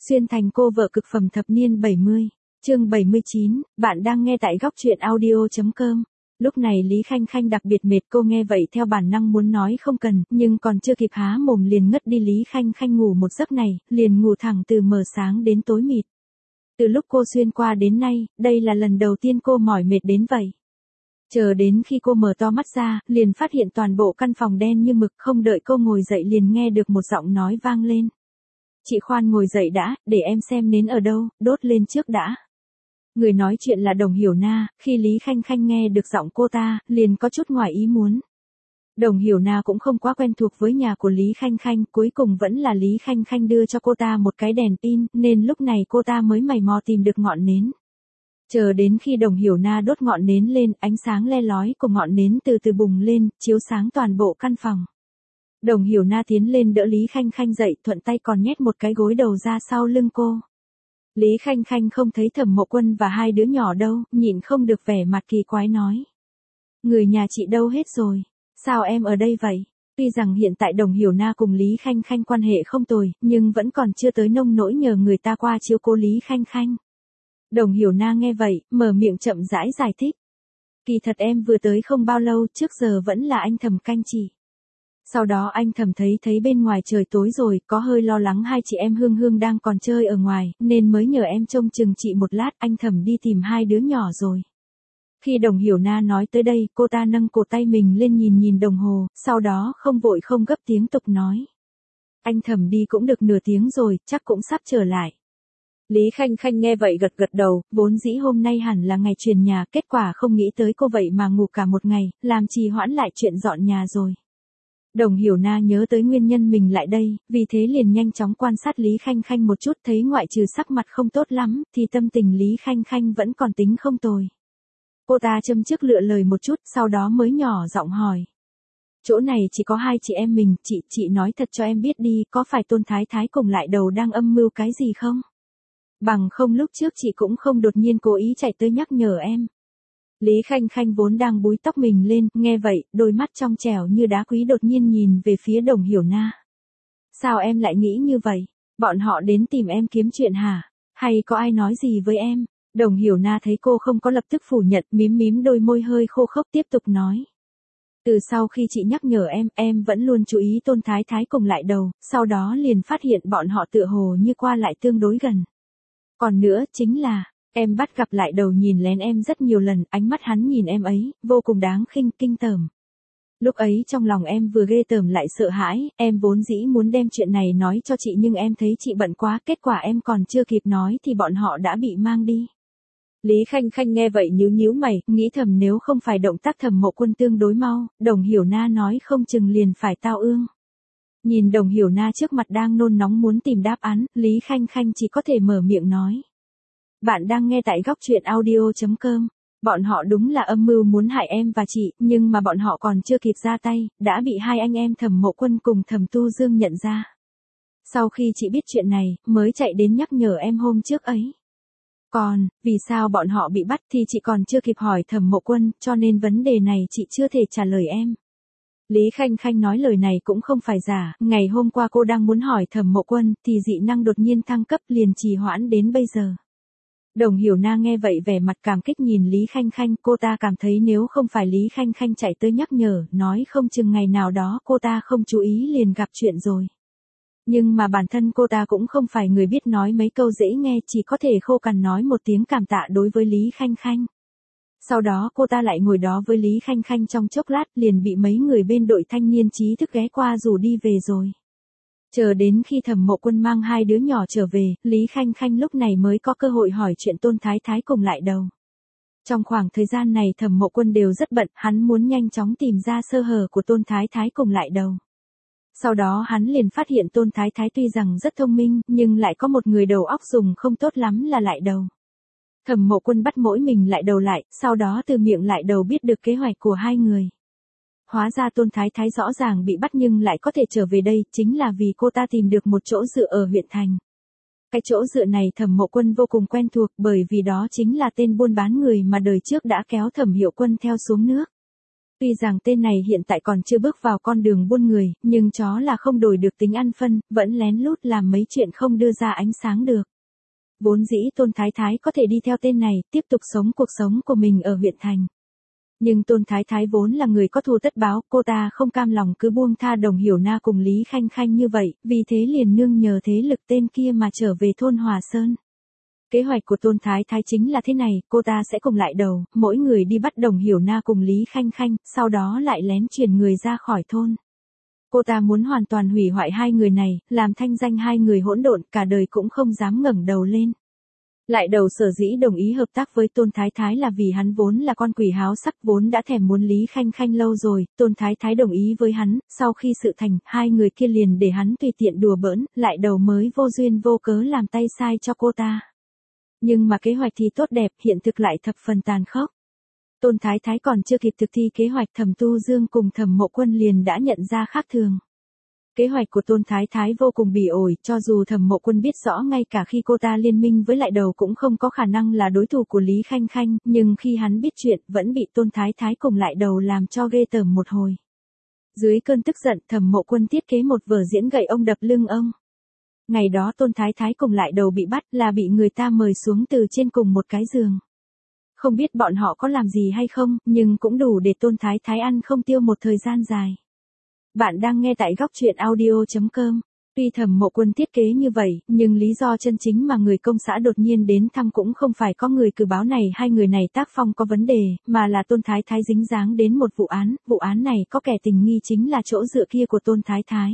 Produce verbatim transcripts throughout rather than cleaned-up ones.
Xuyên thành cô vợ cực phẩm thập niên bảy mươi, chương bảy mươi chín, bạn đang nghe tại góc truyện audio chấm com. Lúc này Lý Khanh Khanh đặc biệt mệt, cô nghe vậy theo bản năng muốn nói không cần, nhưng còn chưa kịp há mồm liền ngất đi. Lý Khanh Khanh ngủ một giấc này, liền ngủ thẳng từ mờ sáng đến tối mịt. Từ lúc cô xuyên qua đến nay, đây là lần đầu tiên cô mỏi mệt đến vậy. Chờ đến khi cô mở to mắt ra, liền phát hiện toàn bộ căn phòng đen như mực, không đợi cô ngồi dậy liền nghe được một giọng nói vang lên. Chị khoan ngồi dậy đã, để em xem nến ở đâu, đốt lên trước đã. Người nói chuyện là Đồng Hiểu Na, khi Lý Khanh Khanh nghe được giọng cô ta, liền có chút ngoài ý muốn. Đồng Hiểu Na cũng không quá quen thuộc với nhà của Lý Khanh Khanh, cuối cùng vẫn là Lý Khanh Khanh đưa cho cô ta một cái đèn pin, nên lúc này cô ta mới mày mò tìm được ngọn nến. Chờ đến khi Đồng Hiểu Na đốt ngọn nến lên, ánh sáng le lói của ngọn nến từ từ bùng lên, chiếu sáng toàn bộ căn phòng. Đồng Hiểu Na tiến lên đỡ Lý Khanh Khanh dậy, thuận tay còn nhét một cái gối đầu ra sau lưng cô. Lý Khanh Khanh không thấy Thẩm Mộ Quân và hai đứa nhỏ đâu, nhịn không được vẻ mặt kỳ quái nói. Người nhà chị đâu hết rồi? Sao em ở đây vậy? Tuy rằng hiện tại Đồng Hiểu Na cùng Lý Khanh Khanh quan hệ không tồi, nhưng vẫn còn chưa tới nông nỗi nhờ người ta qua chiếu cố Lý Khanh Khanh. Đồng Hiểu Na nghe vậy, mở miệng chậm rãi giải thích. Kỳ thật em vừa tới không bao lâu, trước giờ vẫn là anh Thẩm canh chị. Sau đó anh Thẩm thấy thấy bên ngoài trời tối rồi, có hơi lo lắng hai chị em Hương Hương đang còn chơi ở ngoài, nên mới nhờ em trông chừng chị một lát. Anh Thẩm đi tìm hai đứa nhỏ rồi. Khi Đồng Hiểu Na nói tới đây, cô ta nâng cổ tay mình lên nhìn nhìn đồng hồ, sau đó không vội không gấp tiếng tục nói. Anh Thẩm đi cũng được nửa tiếng rồi, chắc cũng sắp trở lại. Lý Khanh Khanh nghe vậy gật gật đầu, vốn dĩ hôm nay hẳn là ngày chuyển nhà, kết quả không nghĩ tới cô vậy mà ngủ cả một ngày, làm trì hoãn lại chuyện dọn nhà rồi. Đồng Hiểu Na nhớ tới nguyên nhân mình lại đây, vì thế liền nhanh chóng quan sát Lý Khanh Khanh một chút, thấy ngoại trừ sắc mặt không tốt lắm, thì tâm tình Lý Khanh Khanh vẫn còn tính không tồi. Cô ta châm chước lựa lời một chút, sau đó mới nhỏ giọng hỏi. Chỗ này chỉ có hai chị em mình, chị, chị nói thật cho em biết đi, có phải Tôn Thái Thái cùng Lại Đầu đang âm mưu cái gì không? Bằng không lúc trước chị cũng không đột nhiên cố ý chạy tới nhắc nhở em. Lý Khanh Khanh vốn đang búi tóc mình lên, nghe vậy, đôi mắt trong trẻo như đá quý đột nhiên nhìn về phía Đồng Hiểu Na. Sao em lại nghĩ như vậy? Bọn họ đến tìm em kiếm chuyện hả? Hay có ai nói gì với em? Đồng Hiểu Na thấy cô không có lập tức phủ nhận, mím mím đôi môi hơi khô khốc tiếp tục nói. Từ sau khi chị nhắc nhở em, em vẫn luôn chú ý Tôn Thái Thái cùng Lại Đầu, sau đó liền phát hiện bọn họ tựa hồ như qua lại tương đối gần. Còn nữa, chính là, em bắt gặp Lại Đầu nhìn lén em rất nhiều lần, ánh mắt hắn nhìn em ấy, vô cùng đáng khinh, kinh tởm. Lúc ấy trong lòng em vừa ghê tởm lại sợ hãi, em vốn dĩ muốn đem chuyện này nói cho chị nhưng em thấy chị bận quá, kết quả em còn chưa kịp nói thì bọn họ đã bị mang đi. Lý Khanh Khanh nghe vậy nhíu nhíu mày, nghĩ thầm nếu không phải động tác Thẩm Mộ Quân tương đối mau, Đồng Hiểu Na nói không chừng liền phải tao ương. Nhìn Đồng Hiểu Na trước mặt đang nôn nóng muốn tìm đáp án, Lý Khanh Khanh chỉ có thể mở miệng nói. Bạn đang nghe tại góc truyện audio chấm com. Bọn họ đúng là âm mưu muốn hại em và chị, nhưng mà bọn họ còn chưa kịp ra tay, đã bị hai anh em Thẩm Mộ Quân cùng Thẩm Tu Dương nhận ra. Sau khi chị biết chuyện này, mới chạy đến nhắc nhở em hôm trước ấy. Còn, vì sao bọn họ bị bắt thì chị còn chưa kịp hỏi Thẩm Mộ Quân, cho nên vấn đề này chị chưa thể trả lời em. Lý Khanh Khanh nói lời này cũng không phải giả, ngày hôm qua cô đang muốn hỏi Thẩm Mộ Quân, thì dị năng đột nhiên thăng cấp liền trì hoãn đến bây giờ. Đồng Hiểu Na nghe vậy vẻ mặt cảm kích nhìn Lý Khanh Khanh, cô ta cảm thấy nếu không phải Lý Khanh Khanh chạy tới nhắc nhở, nói không chừng ngày nào đó cô ta không chú ý liền gặp chuyện rồi. Nhưng mà bản thân cô ta cũng không phải người biết nói mấy câu dễ nghe, chỉ có thể khô cằn nói một tiếng cảm tạ đối với Lý Khanh Khanh. Sau đó cô ta lại ngồi đó với Lý Khanh Khanh trong chốc lát liền bị mấy người bên đội thanh niên trí thức ghé qua rủ đi về rồi. Chờ đến khi Thẩm Mộ Quân mang hai đứa nhỏ trở về, Lý Khanh Khanh lúc này mới có cơ hội hỏi chuyện Tôn Thái Thái cùng Lại Đầu. Trong khoảng thời gian này Thẩm Mộ Quân đều rất bận, hắn muốn nhanh chóng tìm ra sơ hở của Tôn Thái Thái cùng Lại Đầu. Sau đó hắn liền phát hiện Tôn Thái Thái tuy rằng rất thông minh, nhưng lại có một người đầu óc dùng không tốt lắm là Lại Đầu. Thẩm Mộ Quân bắt mỗi mình Lại Đầu lại, sau đó từ miệng Lại Đầu biết được kế hoạch của hai người. Hóa ra Tôn Thái Thái rõ ràng bị bắt nhưng lại có thể trở về đây, chính là vì cô ta tìm được một chỗ dựa ở huyện thành. Cái chỗ dựa này Thẩm Mộ Quân vô cùng quen thuộc, bởi vì đó chính là tên buôn bán người mà đời trước đã kéo Thẩm Hiệu Quân theo xuống nước. Tuy rằng tên này hiện tại còn chưa bước vào con đường buôn người, nhưng chó là không đổi được tính ăn phân, vẫn lén lút làm mấy chuyện không đưa ra ánh sáng được. Vốn dĩ Tôn Thái Thái có thể đi theo tên này, tiếp tục sống cuộc sống của mình ở huyện thành. Nhưng Tôn Thái Thái vốn là người có thù tất báo, cô ta không cam lòng cứ buông tha Đồng Hiểu Na cùng Lý Khanh Khanh như vậy, vì thế liền nương nhờ thế lực tên kia mà trở về thôn Hòa Sơn. Kế hoạch của Tôn Thái Thái chính là thế này, cô ta sẽ cùng lại đầu, mỗi người đi bắt Đồng Hiểu Na cùng Lý Khanh Khanh, sau đó lại lén chuyển người ra khỏi thôn. Cô ta muốn hoàn toàn hủy hoại hai người này, làm thanh danh hai người hỗn độn, cả đời cũng không dám ngẩng đầu lên. Lại đầu sở dĩ đồng ý hợp tác với Tôn Thái Thái là vì hắn vốn là con quỷ háo sắc, vốn đã thèm muốn Lý Khanh Khanh lâu rồi, Tôn Thái Thái đồng ý với hắn, sau khi sự thành, hai người kia liền để hắn tùy tiện đùa bỡn, lại đầu mới vô duyên vô cớ làm tay sai cho cô ta. Nhưng mà kế hoạch thì tốt đẹp, hiện thực lại thập phần tàn khốc. Tôn Thái Thái còn chưa kịp thực thi kế hoạch, Thẩm Tu Dương cùng Thẩm Mộ Quân liền đã nhận ra khác thường. Kế hoạch của Tôn Thái Thái vô cùng bỉ ổi, cho dù Thẩm Mộ Quân biết rõ ngay cả khi cô ta liên minh với lại đầu cũng không có khả năng là đối thủ của Lý Khanh Khanh, nhưng khi hắn biết chuyện, vẫn bị Tôn Thái Thái cùng lại đầu làm cho ghê tởm một hồi. Dưới cơn tức giận, Thẩm Mộ Quân thiết kế một vở diễn gậy ông đập lưng ông. Ngày đó Tôn Thái Thái cùng lại đầu bị bắt là bị người ta mời xuống từ trên cùng một cái giường. Không biết bọn họ có làm gì hay không, nhưng cũng đủ để Tôn Thái Thái ăn không tiêu một thời gian dài. Bạn đang nghe tại góc truyện audio chấm com. Tuy Thẩm Mộ Quân thiết kế như vậy, nhưng lý do chân chính mà người công xã đột nhiên đến thăm cũng không phải có người cử báo này hai người này tác phong có vấn đề, mà là Tôn Thái Thái dính dáng đến một vụ án, vụ án này có kẻ tình nghi chính là chỗ dựa kia của Tôn Thái Thái.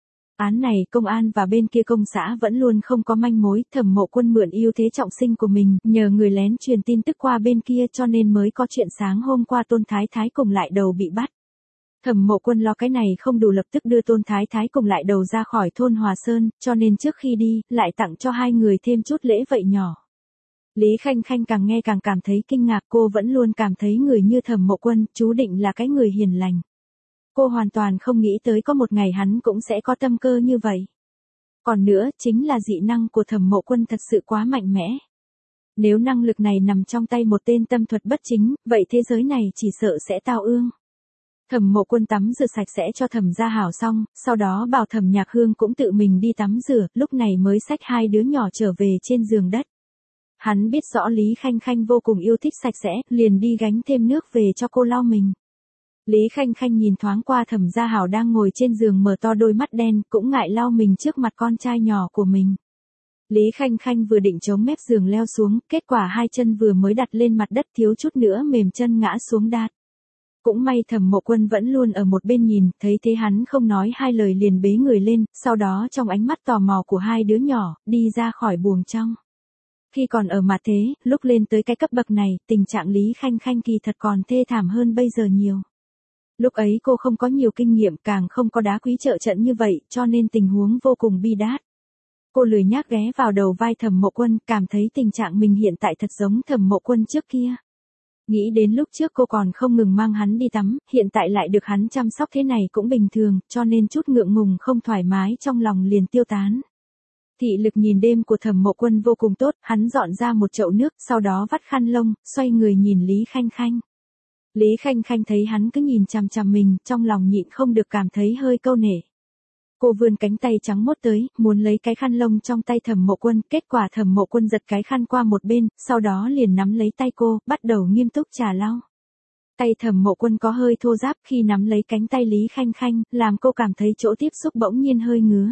Án này công an và bên kia công xã vẫn luôn không có manh mối, Thẩm Mộ Quân mượn ưu thế trọng sinh của mình, nhờ người lén truyền tin tức qua bên kia cho nên mới có chuyện sáng hôm qua Tôn Thái Thái cùng lại đầu bị bắt. Thẩm Mộ Quân lo cái này không đủ lập tức đưa Tôn Thái Thái cùng lại đầu ra khỏi thôn Hòa Sơn, cho nên trước khi đi, lại tặng cho hai người thêm chút lễ vậy nhỏ. Lý Khanh Khanh càng nghe càng cảm thấy kinh ngạc, cô vẫn luôn cảm thấy người như Thẩm Mộ Quân, chú định là cái người hiền lành. Cô hoàn toàn không nghĩ tới có một ngày hắn cũng sẽ có tâm cơ như vậy. Còn nữa, chính là dị năng của Thẩm Mộ Quân thật sự quá mạnh mẽ. Nếu năng lực này nằm trong tay một tên tâm thuật bất chính, vậy thế giới này chỉ sợ sẽ tao ương. Thẩm Mộ Quân tắm rửa sạch sẽ cho Thẩm Gia Hảo xong, sau đó bảo Thẩm Nhạc Hương cũng tự mình đi tắm rửa, lúc này mới xách hai đứa nhỏ trở về trên giường đất. Hắn biết rõ Lý Khanh Khanh vô cùng yêu thích sạch sẽ, liền đi gánh thêm nước về cho cô lau mình. Lý Khanh Khanh nhìn thoáng qua Thẩm Gia Hảo đang ngồi trên giường mở to đôi mắt đen, cũng ngại lau mình trước mặt con trai nhỏ của mình. Lý Khanh Khanh vừa định chống mép giường leo xuống, kết quả hai chân vừa mới đặt lên mặt đất thiếu chút nữa mềm chân ngã xuống đát. Cũng may Thẩm Mộ Quân vẫn luôn ở một bên nhìn, thấy thế hắn không nói hai lời liền bế người lên, sau đó trong ánh mắt tò mò của hai đứa nhỏ, đi ra khỏi buồng trong. Khi còn ở mặt thế, lúc lên tới cái cấp bậc này, tình trạng Lý Khanh Khanh kỳ thật còn thê thảm hơn bây giờ nhiều. Lúc ấy cô không có nhiều kinh nghiệm, càng không có đá quý trợ trận như vậy, cho nên tình huống vô cùng bi đát. Cô lười nhác ghé vào đầu vai Thẩm Mộ Quân, cảm thấy tình trạng mình hiện tại thật giống Thẩm Mộ Quân trước kia. Nghĩ đến lúc trước cô còn không ngừng mang hắn đi tắm, hiện tại lại được hắn chăm sóc thế này cũng bình thường, cho nên chút ngượng ngùng không thoải mái trong lòng liền tiêu tán. Thị lực nhìn đêm của Thẩm Mộ Quân vô cùng tốt, hắn dọn ra một chậu nước, sau đó vắt khăn lông, xoay người nhìn Lý Khanh Khanh. Lý Khanh Khanh thấy hắn cứ nhìn chằm chằm mình, trong lòng nhịn không được cảm thấy hơi câu nể. Cô vươn cánh tay trắng mốt tới, muốn lấy cái khăn lông trong tay Thẩm Mộ Quân, kết quả Thẩm Mộ Quân giật cái khăn qua một bên, sau đó liền nắm lấy tay cô, bắt đầu nghiêm túc trà lau. Tay Thẩm Mộ Quân có hơi thô ráp, khi nắm lấy cánh tay Lý Khanh Khanh, làm cô cảm thấy chỗ tiếp xúc bỗng nhiên hơi ngứa.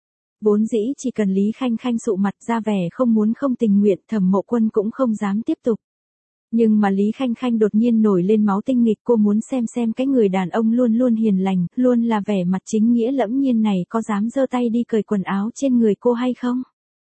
Vốn dĩ chỉ cần Lý Khanh Khanh sụ mặt ra vẻ không muốn không tình nguyện, Thẩm Mộ Quân cũng không dám tiếp tục. Nhưng mà Lý Khanh Khanh đột nhiên nổi lên máu tinh nghịch, cô muốn xem xem cái người đàn ông luôn luôn hiền lành, luôn là vẻ mặt chính nghĩa lẫm nhiên này có dám giơ tay đi cởi quần áo trên người cô hay không.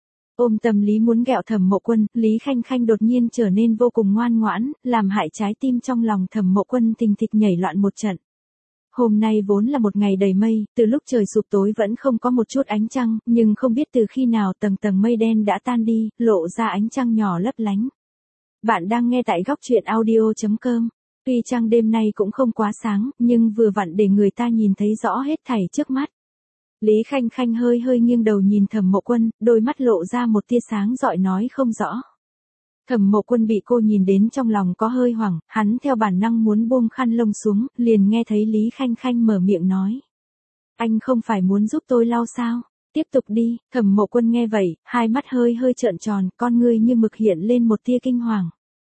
Ôm tâm lý muốn ghẹo Thẩm Mộ Quân, Lý Khanh Khanh đột nhiên trở nên vô cùng ngoan ngoãn, làm hại trái tim trong lòng Thẩm Mộ Quân thình thịch nhảy loạn một trận. Hôm nay vốn là một ngày đầy mây, từ lúc trời sụp tối vẫn không có một chút ánh trăng, nhưng không biết từ khi nào tầng tầng mây đen đã tan đi, lộ ra ánh trăng nhỏ lấp lánh. Bạn đang nghe tại góc truyện audio chấm com. Tuy trăng đêm nay cũng không quá sáng, nhưng vừa vặn để người ta nhìn thấy rõ hết thảy trước mắt. Lý Khanh Khanh hơi hơi nghiêng đầu nhìn Thẩm Mộ Quân, đôi mắt lộ ra một tia sáng rọi nói không rõ. Thẩm Mộ Quân bị cô nhìn đến trong lòng có hơi hoảng, hắn theo bản năng muốn buông khăn lông xuống, liền nghe thấy Lý Khanh Khanh mở miệng nói. Anh không phải muốn giúp tôi lau sao? Tiếp tục đi. Thẩm Mộ Quân nghe vậy, hai mắt hơi hơi trợn tròn, con ngươi như mực hiện lên một tia kinh hoàng.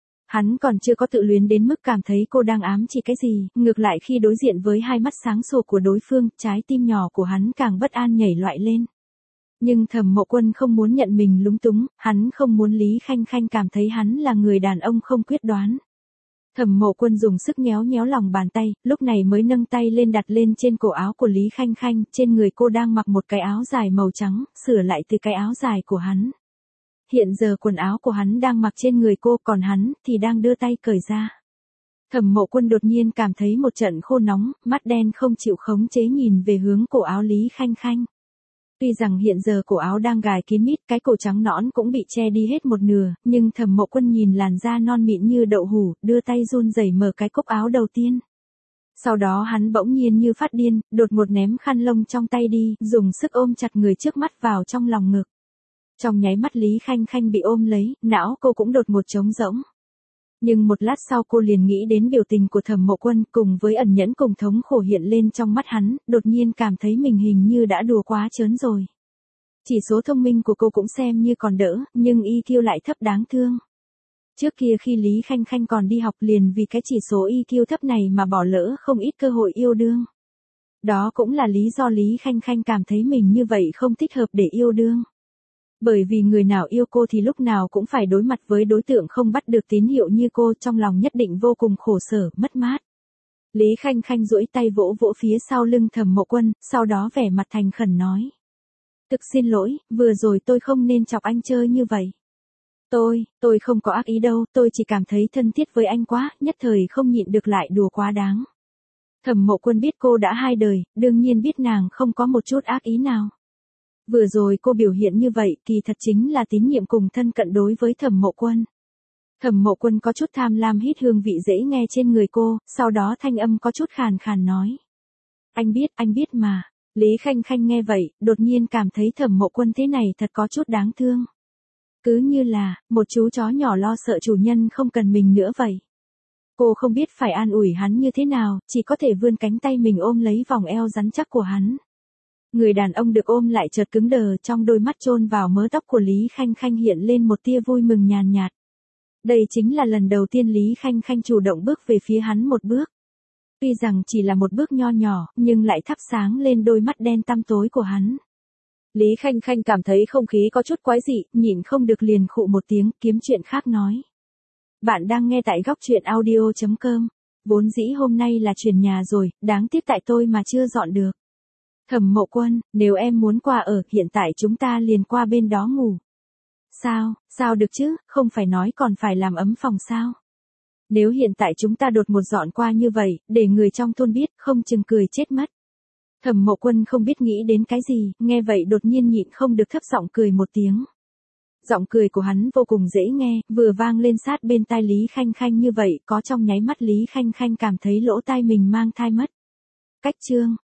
Hắn còn chưa có tự luyến đến mức cảm thấy cô đang ám chỉ cái gì, ngược lại khi đối diện với hai mắt sáng sủa của đối phương, trái tim nhỏ của hắn càng bất an nhảy loạn lên. Nhưng Thẩm Mộ Quân không muốn nhận mình lúng túng, hắn không muốn Lý Khanh Khanh cảm thấy hắn là người đàn ông không quyết đoán. Thẩm Mộ Quân dùng sức nhéo nhéo lòng bàn tay, lúc này mới nâng tay lên đặt lên trên cổ áo của Lý Khanh Khanh, trên người cô đang mặc một cái áo dài màu trắng, sửa lại từ cái áo dài của hắn. Hiện giờ quần áo của hắn đang mặc trên người cô, còn hắn thì đang đưa tay cởi ra. Thẩm Mộ Quân đột nhiên cảm thấy một trận khô nóng, mắt đen không chịu khống chế nhìn về hướng cổ áo Lý Khanh Khanh. Tuy rằng hiện giờ cổ áo đang gài kín mít, cái cổ trắng nõn cũng bị che đi hết một nửa, nhưng Thẩm Mộ Quân nhìn làn da non mịn như đậu hũ, đưa tay run rẩy mở cái cúc áo đầu tiên. Sau đó hắn bỗng nhiên như phát điên, đột ngột ném khăn lông trong tay đi, dùng sức ôm chặt người trước mắt vào trong lòng ngực. Trong nháy mắt Lý Khanh Khanh bị ôm lấy, não cô cũng đột ngột trống rỗng. Nhưng một lát sau cô liền nghĩ đến biểu tình của Thẩm Mộ Quân cùng với ẩn nhẫn cùng thống khổ hiện lên trong mắt hắn, đột nhiên cảm thấy mình hình như đã đùa quá trớn rồi. Chỉ số thông minh của cô cũng xem như còn đỡ, nhưng i kiu lại thấp đáng thương. Trước kia khi Lý Khanh Khanh còn đi học liền vì cái chỉ số i kiu thấp này mà bỏ lỡ không ít cơ hội yêu đương. Đó cũng là lý do Lý Khanh Khanh cảm thấy mình như vậy không thích hợp để yêu đương. Bởi vì người nào yêu cô thì lúc nào cũng phải đối mặt với đối tượng không bắt được tín hiệu như cô, trong lòng nhất định vô cùng khổ sở, mất mát. Lý Khanh Khanh duỗi tay vỗ vỗ phía sau lưng Thẩm Mộ Quân, sau đó vẻ mặt thành khẩn nói. Thực xin lỗi, vừa rồi tôi không nên chọc anh chơi như vậy. Tôi, tôi không có ác ý đâu, tôi chỉ cảm thấy thân thiết với anh quá, nhất thời không nhịn được lại đùa quá đáng. Thẩm Mộ Quân biết cô đã hai đời, đương nhiên biết nàng không có một chút ác ý nào. Vừa rồi cô biểu hiện như vậy kỳ thật chính là tín nhiệm cùng thân cận đối với Thẩm Mộ Quân. Thẩm Mộ Quân có chút tham lam hít hương vị dễ nghe trên người cô, sau đó thanh âm có chút khàn khàn nói. Anh biết, anh biết mà. Lý Khanh Khanh nghe vậy, đột nhiên cảm thấy Thẩm Mộ Quân thế này thật có chút đáng thương. Cứ như là, một chú chó nhỏ lo sợ chủ nhân không cần mình nữa vậy. Cô không biết phải an ủi hắn như thế nào, chỉ có thể vươn cánh tay mình ôm lấy vòng eo rắn chắc của hắn. Người đàn ông được ôm lại chợt cứng đờ, trong đôi mắt chôn vào mớ tóc của Lý Khanh Khanh hiện lên một tia vui mừng nhàn nhạt. Đây chính là lần đầu tiên Lý Khanh Khanh chủ động bước về phía hắn một bước. Tuy rằng chỉ là một bước nho nhỏ, nhưng lại thắp sáng lên đôi mắt đen tăm tối của hắn. Lý Khanh Khanh cảm thấy không khí có chút quái dị, nhịn không được liền khụ một tiếng, kiếm chuyện khác nói. Bạn đang nghe tại góc truyện audio chấm com. Vốn dĩ hôm nay là chuyển nhà rồi, đáng tiếc tại tôi mà chưa dọn được. Thẩm Mộ Quân, nếu em muốn qua ở, hiện tại chúng ta liền qua bên đó ngủ. Sao, sao được chứ, không phải nói còn phải làm ấm phòng sao? Nếu hiện tại chúng ta đột ngột dọn qua như vậy, để người trong thôn biết, không chừng cười chết mất. Thẩm Mộ Quân không biết nghĩ đến cái gì, nghe vậy đột nhiên nhịn không được thấp giọng cười một tiếng. Giọng cười của hắn vô cùng dễ nghe, vừa vang lên sát bên tai Lý Khanh Khanh như vậy, có trong nháy mắt Lý Khanh Khanh cảm thấy lỗ tai mình mang thai mất. Cách chương